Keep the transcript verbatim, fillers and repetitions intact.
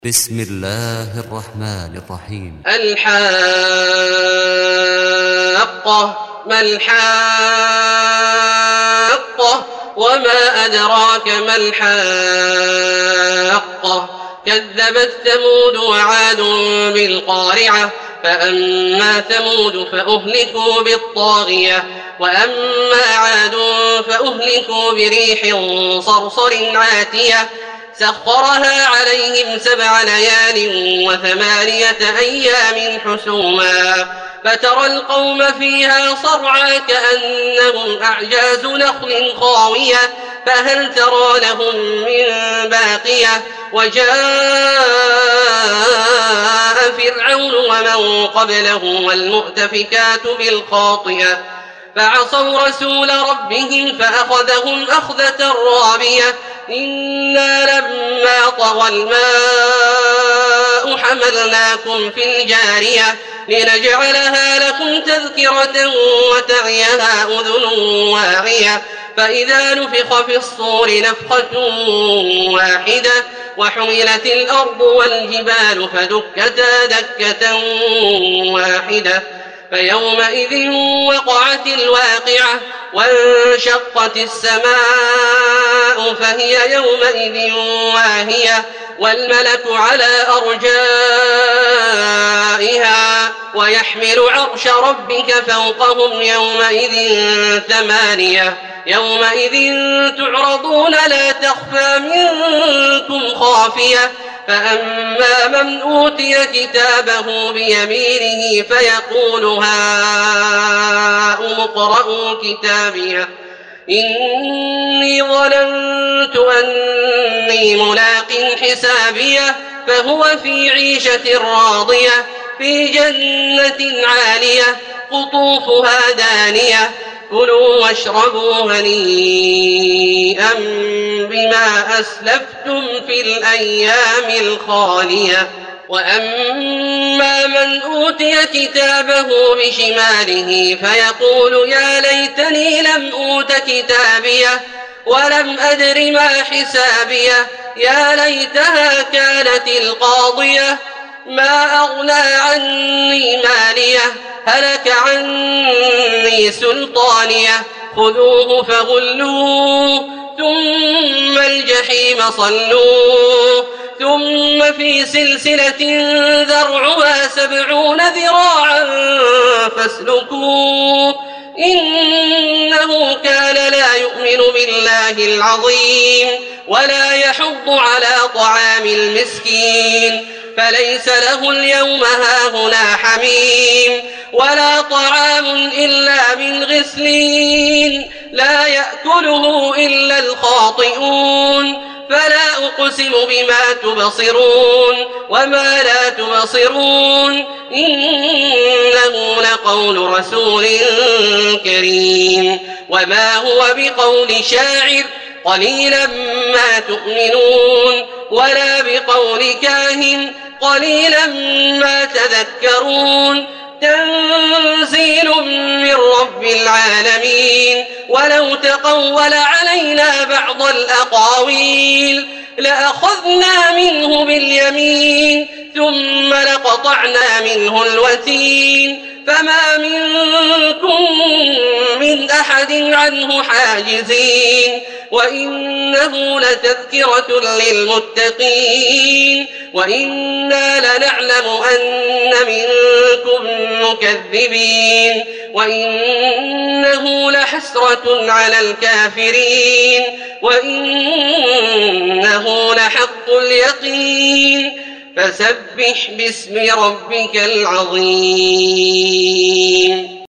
بسم الله الرحمن الرحيم. الحاقة. ما الحاقة وما أدراك ما الحاقة. كذبت ثمود وعاد بالقارعة فأما ثمود فأهلكوا بالطاغية وأما عاد فأهلكوا بريح صرصر عاتية سخرها عليهم سبع ليال وثمانية أيام حسوما فترى القوم فيها صرعى كأنهم أعجاز نخل خاوية فهل ترى لهم من باقية. وجاء فرعون ومن قبله والمؤتفكات بالخاطئة فعصوا رسول ربهم فأخذهم أخذة رابية إنا لما طغى الماء حملناكم في الجارية لنجعلها لكم تذكرة وتعيها أذن واعية فإذا نفخ في الصور نفخة واحدة وحملت الأرض والجبال فدكتا دكة واحدة فيومئذ وقعت الواقعة وانشقت السماء فهي يومئذ واهية والملك على أرجائها ويحمل عرش ربك فوقهم يومئذ ثمانية يومئذ تعرضون لا تخفى منكم خافية فأما من أوتي كتابه بيمينه فيقول هاؤم اقرءوا كتابيه إني ظننت أني ملاق حسابيه فهو في عيشة راضية في جنة عالية قطوفها دانية كلوا واشربوا هنيئا بما أسلفتم في الأيام الخالية. وأما من أوتي كتابه بشماله فيقول يا ليتني لم أوت كتابيه ولم أدر ما حسابيه يا ليتها كانت القاضية ما أغنى عني ماليه هلك عني سلطانيه خذوه فغلوه ثم الجحيم صلوه ثم في سلسلة ذرعها سبعون ذراعا فاسلكوه إنه كان لا يؤمن بالله العظيم ولا يحض على طعام المسكين فليس له اليوم هاهنا حميم ولا طعام إلا من غسلين لا يأكله إلا الخاطئون فلا أقسم بما تبصرون وما لا تبصرون إنه لقول رسول كريم وما هو بقول شاعر قليلا ما تؤمنون ولا بقول كاهن قليلا ما تذكرون تنزيل من رب العالمين ولو تقول علينا بعض الأقاويل لأخذنا منه باليمين ثم لقطعنا منه الوتين فما منكم من أحد عنه حاجزين وإنه لتذكرة للمتقين وإنا لنعلم أن منكم مكذبين وإنه لحسرة على الكافرين وإنه لحق اليقين فسبح باسم ربك العظيم.